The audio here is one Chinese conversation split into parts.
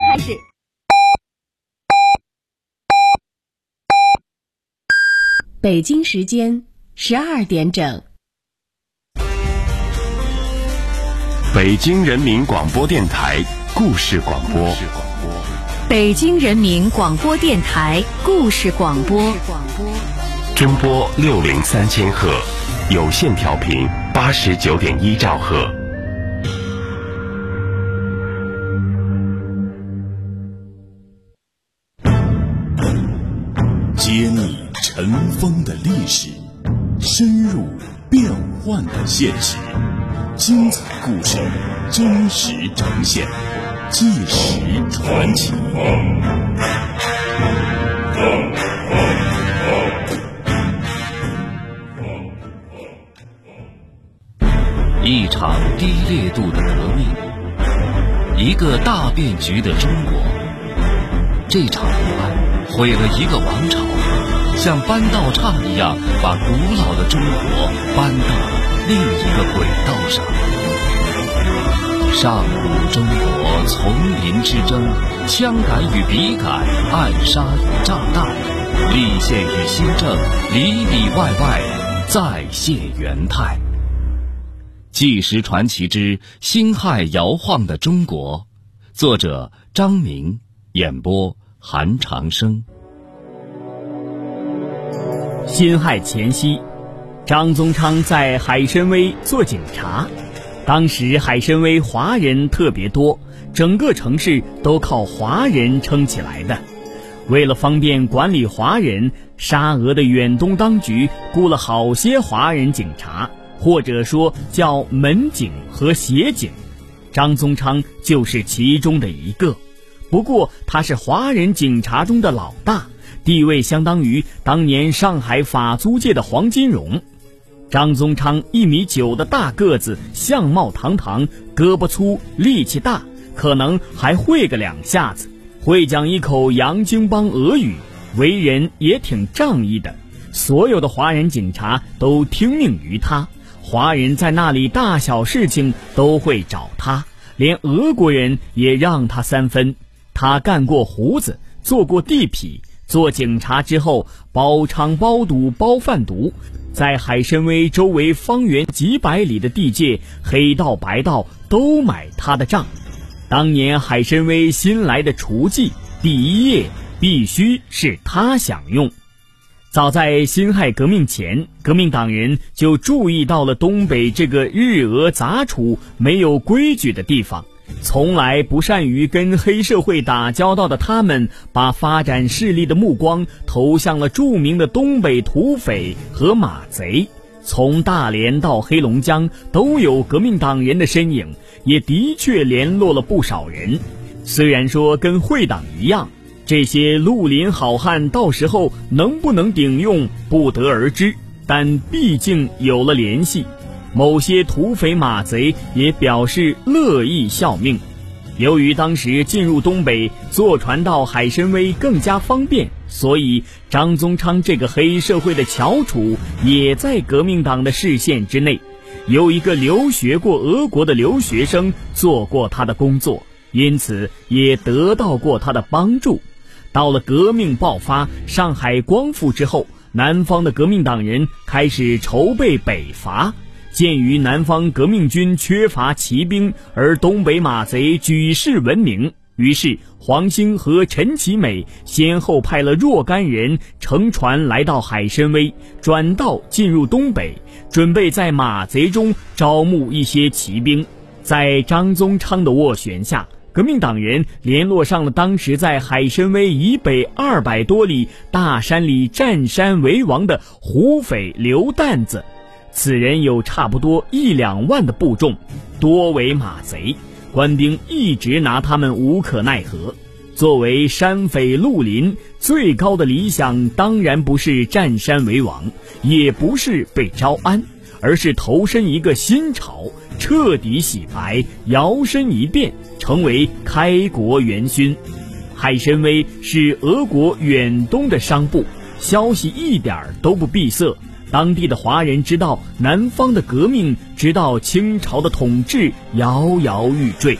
开始。北京时间12点整。 北京人民广播电台故事广播。 北京人民广播电台故事广播。 中波603000赫，有线调频89.1兆赫。 揭秘尘封的历史，深入变幻的现实，精彩故事真实呈现，纪实传奇。 一场低烈度的革命，一个大变局的中国。这场革命毁了一个王朝，像搬道岔一样把古老的中国搬到了另一个轨道上。上古中国丛林之争，枪杆与笔杆，暗杀与炸弹，立宪与新政，里里外外再现元态。纪实传奇之辛亥摇晃的中国，作者张明，演播韩长生。 辛亥前夕，张宗昌在海参崴做警察。当时海参崴华人特别多，整个城市都靠华人撑起来的。为了方便管理华人，沙俄的远东当局雇了好些华人警察，或者说叫门警和协警。张宗昌就是其中的一个。不过他是华人警察中的老大，地位相当于当年上海法租界的黄金荣。张宗昌1.9米的大个子，相貌堂堂，胳膊粗，力气大，可能还会个2下子，会讲一口洋泾浜俄语，为人也挺仗义的。所有的华人警察都听命于他，华人在那里大小事情都会找他，连俄国人也让他3分。他干过胡子，做过地痞，做警察之后包娼包赌包贩毒，在海参崴周围方圆几百里的地界，黑道白道都买他的账。当年海参崴新来的厨妓，第1夜必须是他享用。早在辛亥革命前，革命党人就注意到了东北这个日俄杂处没有规矩的地方。从来不善于跟黑社会打交道的他们，把发展势力的目光投向了著名的东北土匪和马贼。从大连到黑龙江都有革命党人的身影，也的确联络了不少人。虽然说跟会党一样，这些绿林好汉到时候能不能顶用不得而知，但毕竟有了联系。某些土匪马贼也表示乐意效命。由于当时进入东北坐船到海参崴更加方便，所以张宗昌这个黑社会的翘楚也在革命党的视线之内。有一个留学过俄国的留学生做过他的工作，因此也得到过他的帮助。到了革命爆发，上海光复之后，南方的革命党人开始筹备北伐。鉴于南方革命军缺乏骑兵，而东北马贼举世闻名，于是黄兴和陈其美先后派了若干人乘船来到海参崴，转道进入东北，准备在马贼中招募一些骑兵。在张宗昌的斡旋下，革命党人联络上了当时在海参崴以北200多里大山里占山为王的胡匪刘担子。此人有差不多1-2万的部众，多为马贼，官兵一直拿他们无可奈何。作为山匪绿林，最高的理想当然不是占山为王，也不是被招安，而是投身一个新朝，彻底洗白，摇身一变，成为开国元勋。海参崴是俄国远东的商埠，消息一点都不闭塞。当地的华人知道南方的革命，直到清朝的统治摇摇欲坠。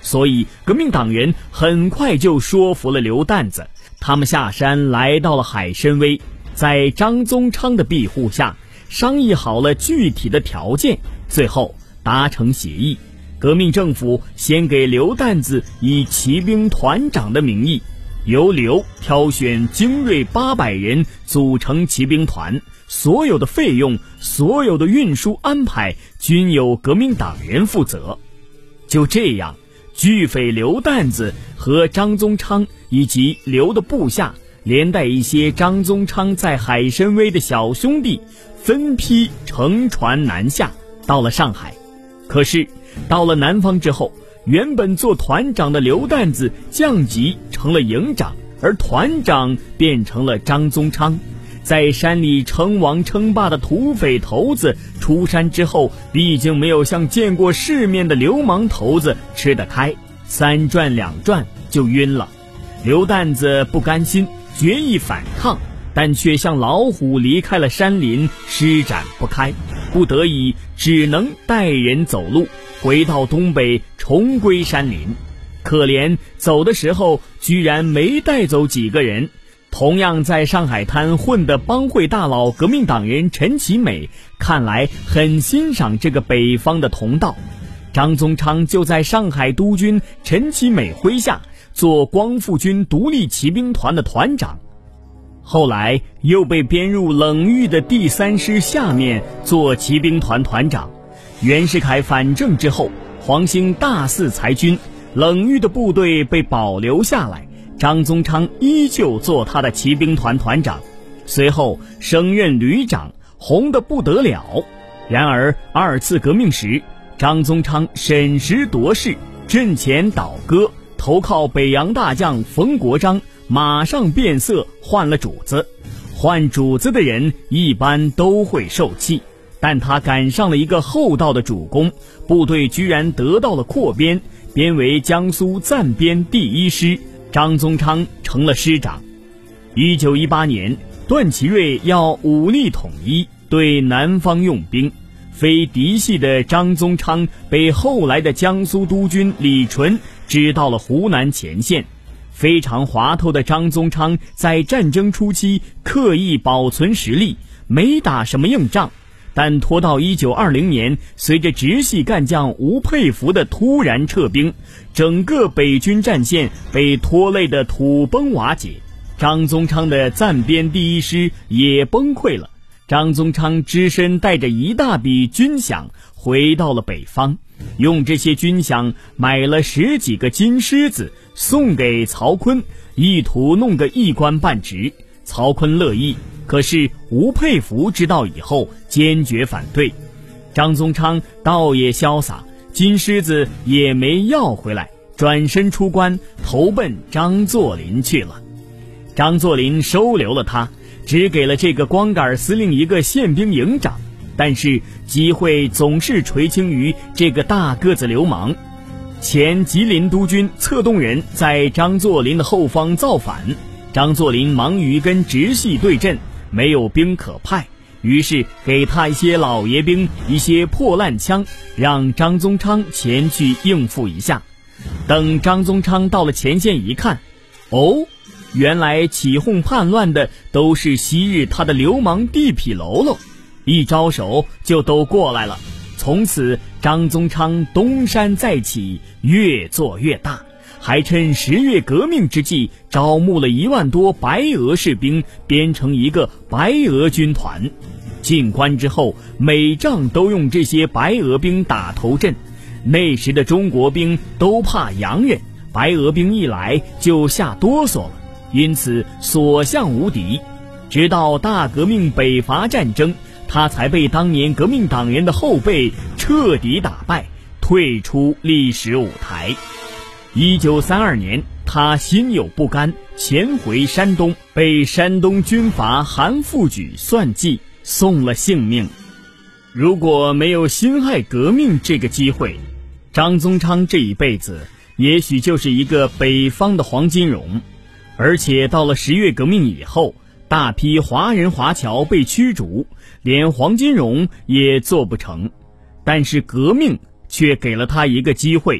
所以革命党人很快就说服了刘旦子，他们下山来到了海参崴，在张宗昌的庇护下商议好了具体的条件，最后达成协议。革命政府先给刘旦子以骑兵团长的名义，由刘挑选精锐800人组成骑兵团，所有的费用、所有的运输安排均由革命党人负责。就这样，巨匪刘旦子和张宗昌以及刘的部下，连带一些张宗昌在海参崴的小兄弟，分批乘船南下，到了上海。可是到了南方之后，原本做团长的刘旦子降级成了营长，而团长变成了张宗昌。在山里称王称霸的土匪头子出山之后，毕竟没有像见过世面的流氓头子吃得开，3转2转就晕了。刘旦子不甘心，决意反抗，但却像老虎离开了山林，施展不开，不得已只能带人走路回到东北，重归山林。可怜走的时候居然没带走几个人。同样在上海滩混的帮会大佬革命党人陈其美看来很欣赏这个北方的同道，张宗昌就在上海督军陈其美麾下做光复军独立骑兵团的团长，后来又被编入冷遇的第3师下面做骑兵团团长。袁世凯反正之后，黄兴大肆裁军，冷遇的部队被保留下来，张宗昌依旧做他的骑兵团团长，随后升任旅长，红得不得了。然而2次革命时，张宗昌审时度势，阵前倒戈，投靠北洋大将冯国璋，马上变色，换了主子。换主子的人一般都会受气，但他赶上了一个厚道的主公，部队居然得到了扩编，编为江苏暂编第1师，张宗昌成了师长。1918年，段祺瑞要武力统一，对南方用兵，非嫡系的张宗昌被后来的江苏督军李纯支到了湖南前线。非常滑头的张宗昌在战争初期刻意保存实力，没打什么硬仗，但拖到1920年，随着直系干将吴佩孚的突然撤兵，整个北军战线被拖累得土崩瓦解，张宗昌的暂编第1师也崩溃了。张宗昌只身带着一大笔军饷回到了北方，用这些军饷买了10几个金狮子送给曹锟，意图弄个一官半职。曹锟乐意，可是吴佩孚知道以后坚决反对。张宗昌倒也潇洒，金狮子也没要回来，转身出关，投奔张作霖去了。张作霖收留了他，只给了这个光杆司令一个宪兵营长，但是机会总是垂青于这个大个子流氓。前吉林督军策动人在张作霖的后方造反，张作霖忙于跟直系对阵，没有兵可派，于是给他一些老爷兵，一些破烂枪，让张宗昌前去应付一下。等张宗昌到了前线一看，哦，原来起哄叛乱的都是昔日他的流氓地痞喽喽，一招手就都过来了。从此张宗昌东山再起，越做越大，还趁10月革命之际招募了1万多白俄士兵，编成一个白俄军团。进关之后，每仗都用这些白俄兵打头阵。那时的中国兵都怕洋人，白俄兵一来就吓哆嗦了，因此所向无敌。直到大革命北伐战争，他才被当年革命党人的后辈彻底打败，退出历史舞台。1932年，他心有不甘，潜回山东，被山东军阀韩复榘算计，送了性命。如果没有辛亥革命这个机会，张宗昌这一辈子也许就是一个北方的黄金荣。而且到了10月革命以后，大批华人华侨被驱逐，连黄金荣也做不成。但是革命却给了他一个机会，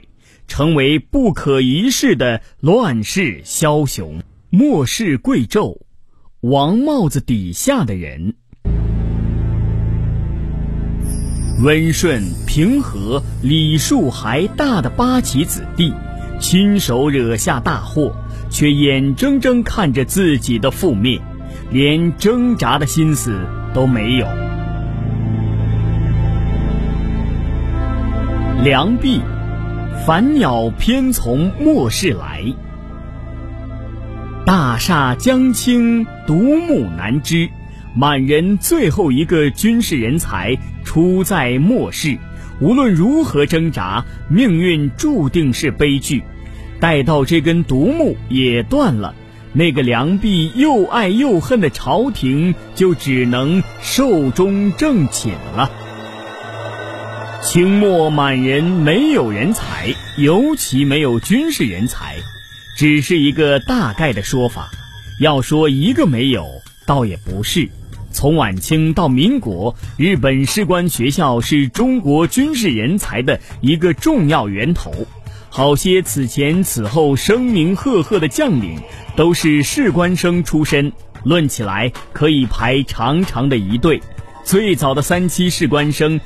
成为不可一世的乱世枭雄。末世贵胄，王帽子底下的人。温顺平和、礼数还大的八旗子弟，亲手惹下大祸，却眼睁睁看着自己的覆灭，连挣扎的心思都没有。良弼，凡鸟偏从末世来。大厦将倾，独木难支。满人最后一个军事人才出在末世，无论如何挣扎，命运注定是悲剧。待到这根独木也断了，那个良弼又爱又恨的朝廷就只能寿终正寝了。清末满人没有人才，尤其没有军事人才，只是一个大概的说法。要说一个没有，倒也不是。从晚清到民国，日本士官学校是中国军事人才的一个重要源头。好些此前此后声名赫赫的将领都是士官生出身，论起来可以排长长的一队。最早的3期士官生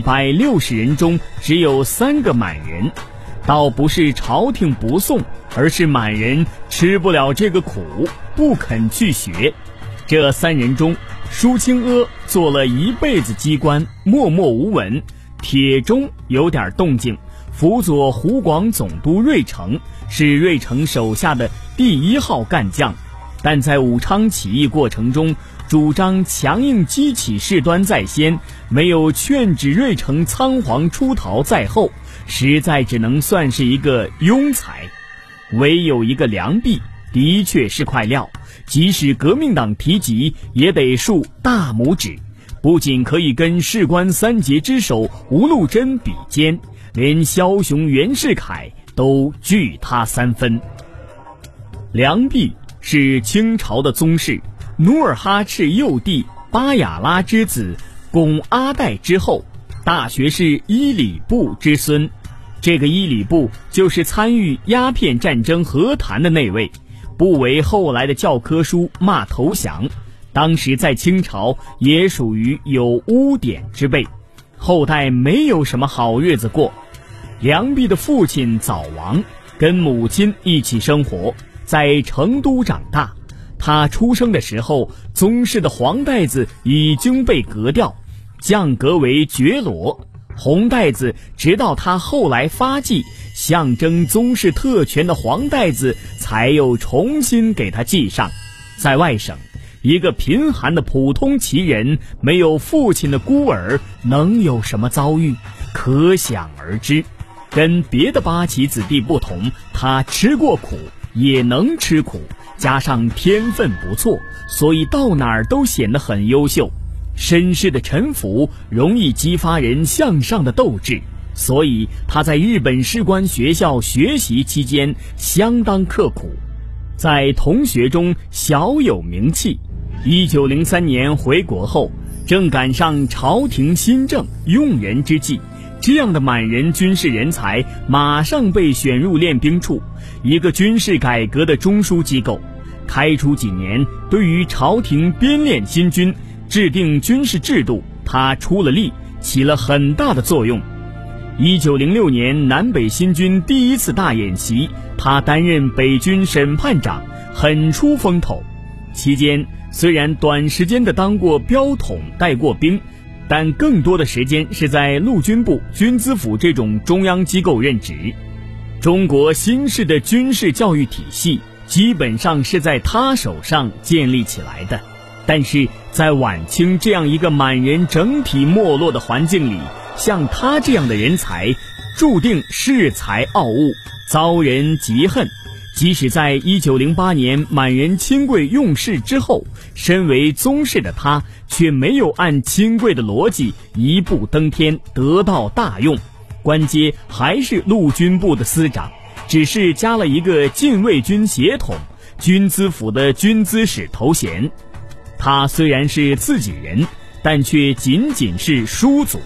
160人中只有3个满人，倒不是朝廷不送，而是满人吃不了这个苦，不肯去学。这3人中，舒清阿做了一辈子机关，默默无闻。铁中有点动静，辅佐湖广总督瑞成，是瑞成手下的第1号干将，但在武昌起义过程中主张强硬激起事端在先，没有劝止瑞成仓皇出逃在后，实在只能算是一个庸才。唯有一个良弼的确是块料，即使革命党提及也得竖大拇指，不仅可以跟士官3杰之首吴禄贞比肩，连枭雄袁世凯都惧他3分。良弼是清朝的宗室，努尔哈赤幼弟巴雅拉之子，拱阿代之后，大学士伊里布之孙。这个伊里布就是参与鸦片战争和谈的那位，不为后来的教科书骂投降，当时在清朝也属于有污点之辈，后代没有什么好日子过。良弼的父亲早亡，跟母亲一起生活，在成都长大。他出生的时候，宗室的黄带子已经被革掉，降格为觉罗。红带子直到他后来发迹，象征宗室特权的黄带子才又重新给他系上。在外省，一个贫寒的普通旗人，没有父亲的孤儿，能有什么遭遇？可想而知。跟别的八旗子弟不同，他吃过苦，也能吃苦，加上天分不错，所以到哪儿都显得很优秀。绅士的臣服容易激发人向上的斗志，所以他在日本士官学校学习期间相当刻苦，在同学中小有名气。1903年回国后，正赶上朝廷新政用人之际，这样的满人军事人才马上被选入练兵处，一个军事改革的中枢机构。开除几年，对于朝廷编练新军、制定军事制度，他出了力，起了很大的作用。1906年南北新军第1次大演习，他担任北军审判长，很出风头。期间虽然短时间的当过标统带过兵，但更多的时间是在陆军部、军资府这种中央机构任职。中国新式的军事教育体系基本上是在他手上建立起来的，但是在晚清这样一个满人整体没落的环境里，像他这样的人才注定恃才傲物，遭人嫉恨。即使在1908年满人亲贵用事之后，身为宗室的他却没有按亲贵的逻辑一步登天，得到大用，官阶还是陆军部的司长，只是加了一个禁卫军协统、军资府的军资使头衔。他虽然是自己人，但却仅仅是叔祖，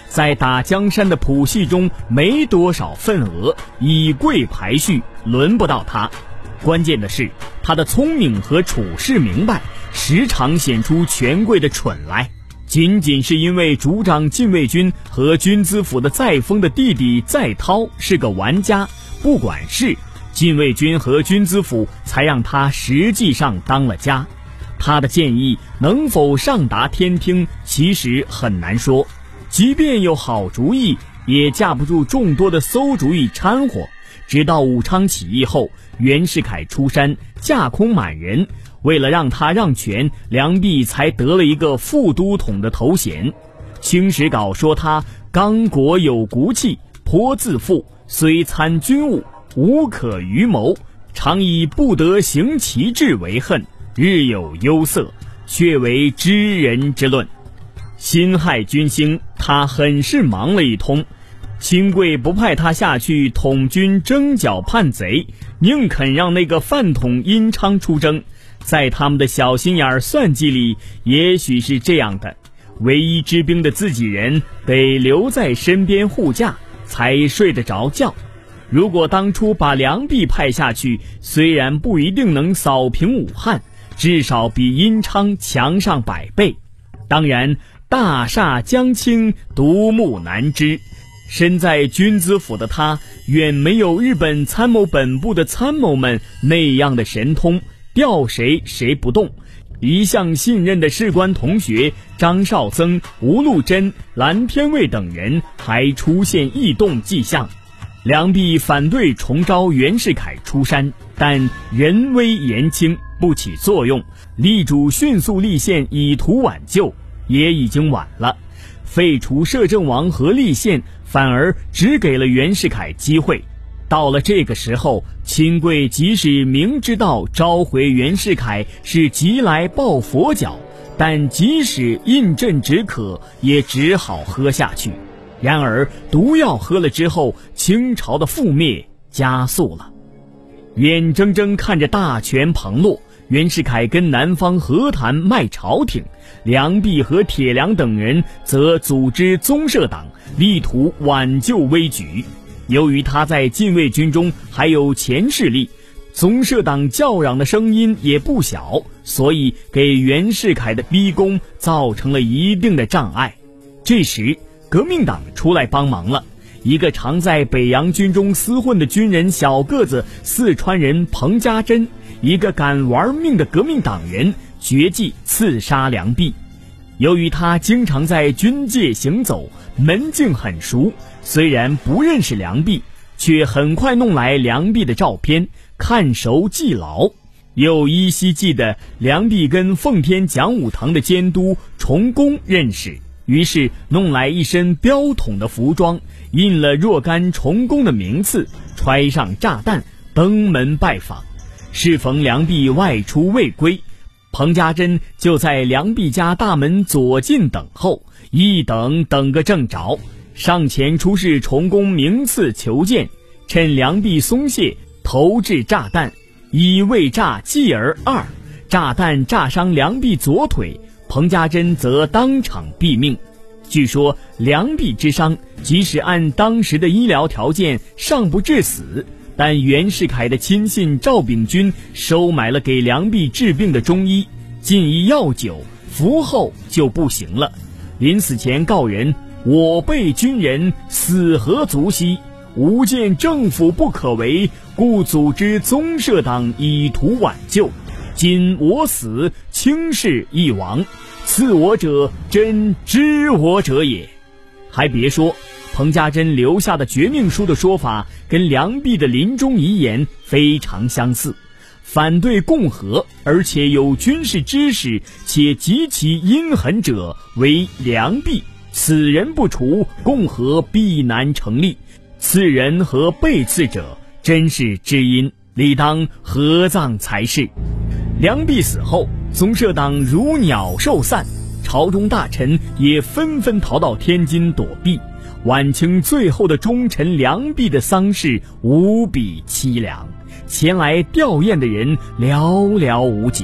在打江山的谱系中没多少份额，以贵排序，轮不到他。关键的是他的聪明和处事明白，时常显出权贵的蠢来。仅仅是因为主掌禁卫军和军资府的载沣的弟弟载涛是个玩家，不管事，禁卫军和军资府才让他实际上当了家。他的建议能否上达天听，其实很难说。即便有好主意，也架不住众多的馊主意掺和。直到武昌起义后，袁世凯出山，架空满人，为了让他让权，梁璧才得了一个副都统的头衔。清史稿说他刚国有骨气，颇自负，虽参军务，无可于谋，常以不得行其志为恨，日有忧色，却为知人之论。辛亥军兴，他很是忙了一通。清贵不派他下去统军征剿叛贼，宁肯让那个饭桶殷昌出征。在他们的小心眼算计里，也许是这样的：唯一知兵的自己人得留在身边护驾，才睡得着觉。如果当初把梁璧派下去，虽然不一定能扫平武汉，至少比殷昌强上100倍。当然，大厦将倾，独木难支。身在军资府的他，远没有日本参谋本部的参谋们那样的神通，调谁不动。一向信任的士官同学张绍曾、吴禄贞、蓝天卫等人还出现异动迹象。梁璧反对重召袁世凯出山，但人微言轻，不起作用，力主迅速立宪以图挽救，也已经晚了。废除摄政王和立宪，反而只给了袁世凯机会。到了这个时候，亲贵即使明知道召回袁世凯是急来抱佛脚，但即使饮鸩止渴，也只好喝下去。然而毒药喝了之后，清朝的覆灭加速了。眼睁睁看着大权旁落，袁世凯跟南方和谈卖朝廷，梁璧和铁良等人则组织宗社党，力图挽救危局。由于他在禁卫军中还有前势力，宗社党叫嚷的声音也不小，所以给袁世凯的逼宫造成了一定的障碍。这时革命党出来帮忙了，一个常在北洋军中厮混的军人小个子四川人彭家珍，一个敢玩命的革命党人，决计刺杀梁璧。由于他经常在军界行走，门径很熟，虽然不认识梁璧，却很快弄来梁璧的照片，看熟记牢。又依稀记得梁璧跟奉天讲武堂的监督崇恭认识，于是弄来一身标统的服装，印了若干崇恭的名次，揣上炸弹，登门拜访。适逢梁璧外出未归，彭家珍就在梁璧家大门左近等候，一等个正着，上前出示崇恭名次求见，趁梁璧松懈，投掷炸弹，以未炸继而2，炸弹炸伤梁璧左腿，彭家珍则当场毙命。据说梁璧之伤，即使按当时的医疗条件尚不致死，但袁世凯的亲信赵秉钧收买了给梁璧治病的中医，进一药酒，服后就不行了。临死前告人：我辈军人死何足惜，吾见政府不可为，故组织宗社党以图挽救。今我死，卿士亦亡，刺我者真知我者也。还别说，彭家珍留下的绝命书的说法跟梁璧的临终遗言非常相似，反对共和而且有军事知识且极其阴狠者为梁璧，此人不除，共和必难成立。刺人和被刺者真是知音，理当合葬才是。梁璧死后，宗社党如鸟兽散，朝中大臣也纷纷逃到天津躲避。晚清最后的忠臣梁璧的丧事无比凄凉，前来吊唁的人寥寥无几。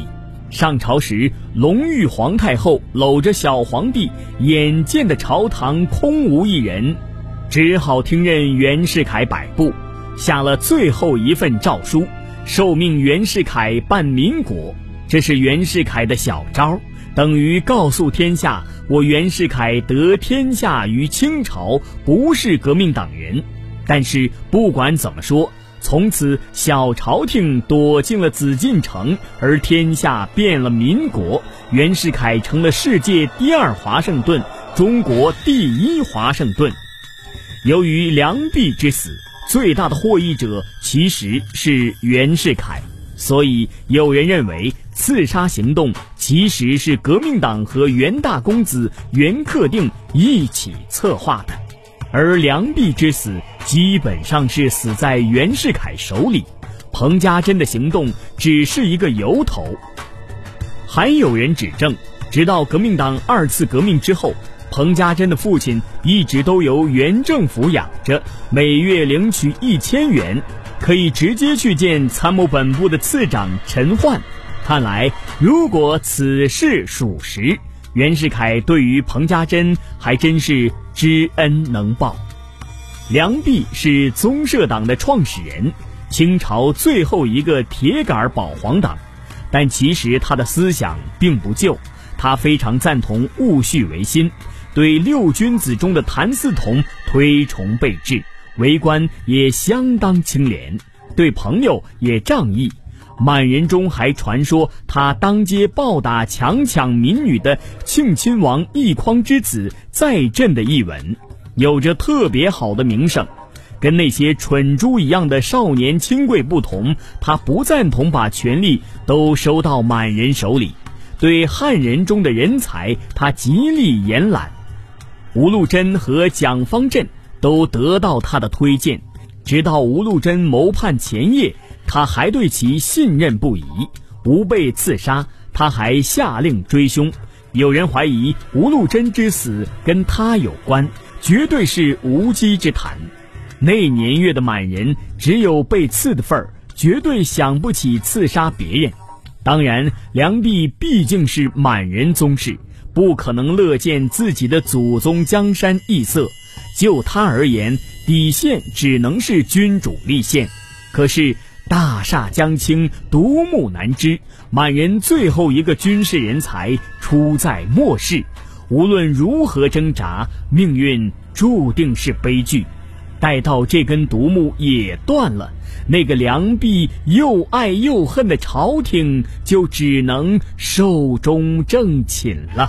上朝时，隆裕皇太后搂着小皇帝，眼见的朝堂空无一人，只好听任袁世凯摆布，下了最后一份诏书，受命袁世凯办民国。这是袁世凯的小招，等于告诉天下，我袁世凯得天下于清朝，不是革命党人。但是不管怎么说，从此小朝廷躲进了紫禁城，而天下变了民国，袁世凯成了世界第2华盛顿，中国第1华盛顿。由于良弼之死，最大的获益者其实是袁世凯，所以有人认为刺杀行动其实是革命党和袁大公子袁克定一起策划的，而良弼之死基本上是死在袁世凯手里，彭家珍的行动只是一个由头。还有人指证，直到革命党2次革命之后，彭家珍的父亲一直都由原政府养着，每月领取1000元，可以直接去见参谋本部的次长陈焕。看来如果此事属实，袁世凯对于彭家珍还真是知恩能报。良弼是宗社党的创始人，清朝最后一个铁杆保皇党，但其实他的思想并不旧，他非常赞同戊戌维新，对6君子中的谭嗣同推崇备至，为官也相当清廉，对朋友也仗义。满人中还传说他当街暴打强抢民女的庆亲王奕匡之子在朕的一文，有着特别好的名声。跟那些蠢猪一样的少年亲贵不同，他不赞同把权力都收到满人手里，对汉人中的人才他极力延揽。吴禄贞和蒋方震都得到他的推荐，直到吴禄贞谋叛前夜，他还对其信任不疑，无被刺杀，他还下令追凶。有人怀疑吴禄贞之死跟他有关，绝对是无稽之谈。那年月的满人只有被刺的份儿，绝对想不起刺杀别人。当然，良弼毕竟是满人宗室，不可能乐见自己的祖宗江山易色，就他而言，底线只能是君主立宪。可是大厦将倾，独木难支，满人最后一个军事人才出在末世，无论如何挣扎，命运注定是悲剧。待到这根独木也断了，那个良弼又爱又恨的朝廷就只能寿终正寝了。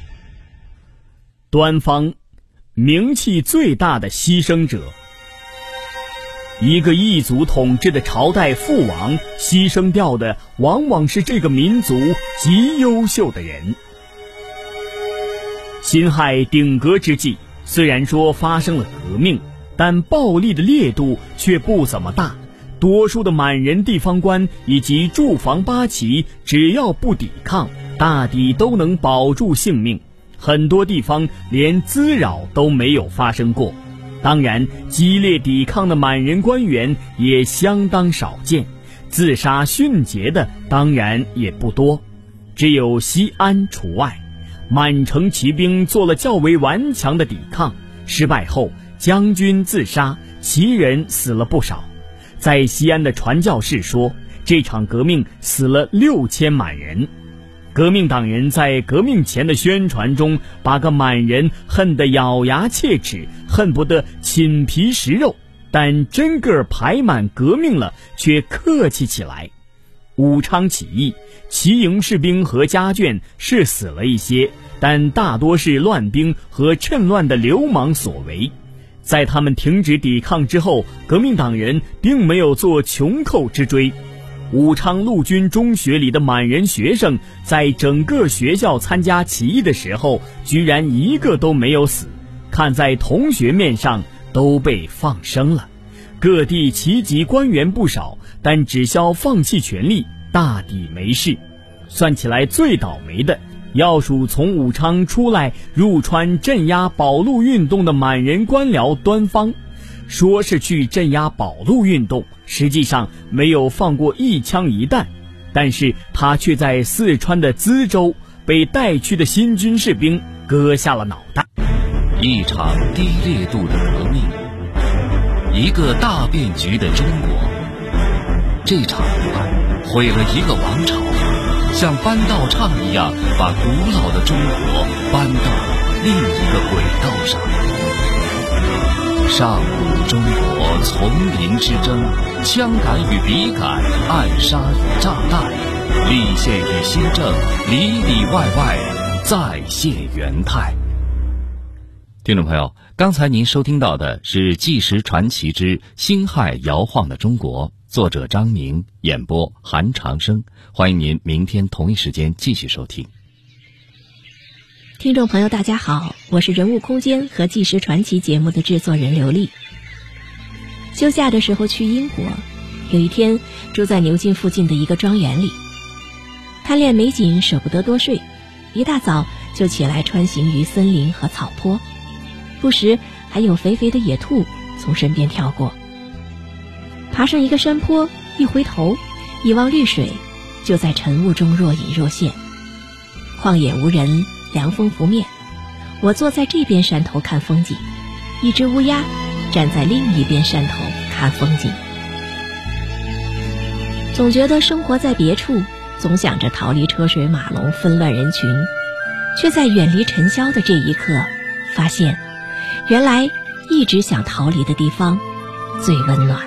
端方，名气最大的牺牲者。一个异族统治的朝代父王，牺牲掉的往往是这个民族极优秀的人。辛亥鼎革之际，虽然说发生了革命，但暴力的烈度却不怎么大，多数的满人地方官以及驻防八旗只要不抵抗，大抵都能保住性命，很多地方连滋扰都没有发生过。当然，激烈抵抗的满人官员也相当少见，自杀殉节的当然也不多，只有西安除外。满城骑兵做了较为顽强的抵抗，失败后将军自杀，旗人死了不少。在西安的传教士说，这场革命死了6000满人。革命党人在革命前的宣传中，把个满人恨得咬牙切齿，恨不得寝皮食肉，但真个排满革命了，却客气起来。武昌起义，骑营士兵和家眷是死了一些，但大多是乱兵和趁乱的流氓所为。在他们停止抵抗之后，革命党人并没有做穷寇之追。武昌陆军中学里的满人学生在整个学校参加起义的时候，居然一个都没有死，看在同学面上都被放生了。各地旗籍官员不少，但只消放弃权力，大抵没事。算起来最倒霉的，要数从武昌出来入川镇压保路运动的满人官僚端方。说是去镇压保路运动，实际上没有放过一枪一弹。 但是他却在四川的资州被带去的新军士兵割下了脑袋。 一场低烈度的革命，一个大变局的中国。这场不败毁了一个王朝，像搬道唱一样把古老的中国搬到另一个轨道上。上古中国丛林之争，枪杆与笔杆，暗杀与炸弹，立宪与新政，里里外外再现元泰。听众朋友，刚才您收听到的是《纪实传奇之辛亥摇晃的中国》，作者张明，演播韩长生。欢迎您明天同一时间继续收听。 听众朋友大家好，我是人物空间和纪实传奇节目的制作人刘丽。休假的时候去英国，有一天住在牛津附近的一个庄园里，贪恋美景舍不得多睡，一大早就起来穿行于森林和草坡，不时还有肥肥的野兔从身边跳过。爬上一个山坡，一回头一望绿水，就在晨雾中若隐若现。旷野无人，凉风拂面，我坐在这边山头看风景，一只乌鸦站在另一边山头看风景。总觉得生活在别处，总想着逃离车水马龙纷乱人群，却在远离尘嚣的这一刻发现，原来一直想逃离的地方最温暖。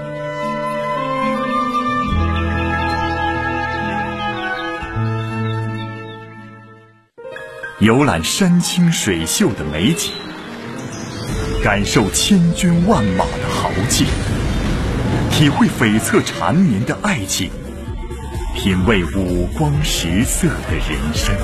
游览山清水秀的美景，感受千军万马的豪气，体会悱恻缠绵的爱情，品味五光十色的人生。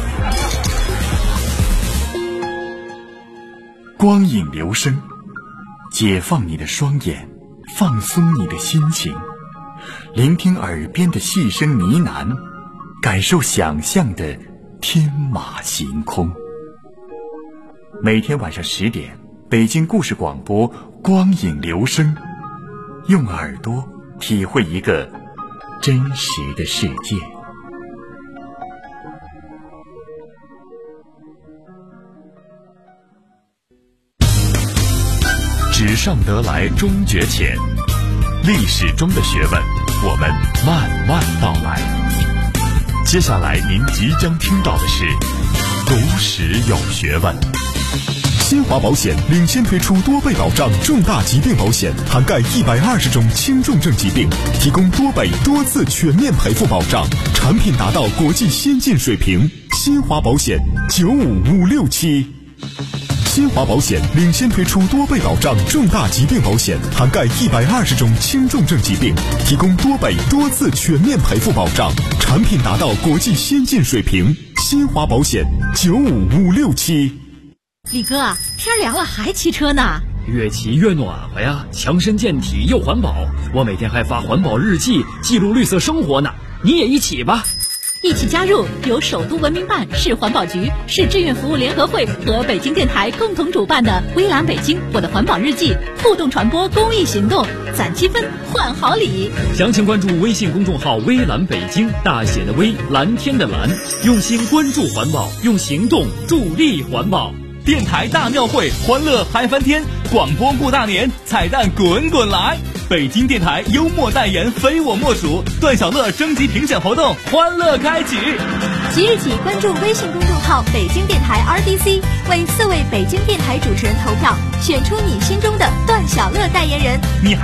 光影流声，解放你的双眼，放松你的心情，聆听耳边的细声呢喃，感受想象的天马行空。每天晚上10点，北京故事广播光影流声，用耳朵体会一个真实的世界。 纸上得来终觉浅，历史中的学问，我们慢慢道来。接下来您即将听到的是读史有学问。 新华保险领先推出多倍保障重大疾病保险，涵盖120种轻重症疾病，提供多倍多次全面赔付保障，产品达到国际先进水平。新华保险95567。新华保险领先推出多倍保障重大疾病保险，涵盖120种轻重症疾病，提供多倍多次全面赔付保障，产品达到国际先进水平。新华保险95567。 李哥，天凉了还骑车呢？ 越骑越暖和呀，强身健体又环保。我每天还发环保日记，记录绿色生活呢。你也一起吧。 一起加入由首都文明办、市环保局、市志愿服务联合会和北京电台共同主办的微蓝北京我的环保日记互动传播公益行动，攒积分换好礼。 详情关注微信公众号微蓝北京，大写的微，蓝天的蓝，用心关注环保，用行动助力环保。电台大庙会，欢乐嗨翻天，广播过大年，彩蛋滚滚来。北京电台幽默代言非我莫属，段小乐征集评选活动欢乐开启。 即日起关注微信公众号北京电台 RDC， 为4位北京电台主持人投票，选出你心中的段小乐代言人。 你还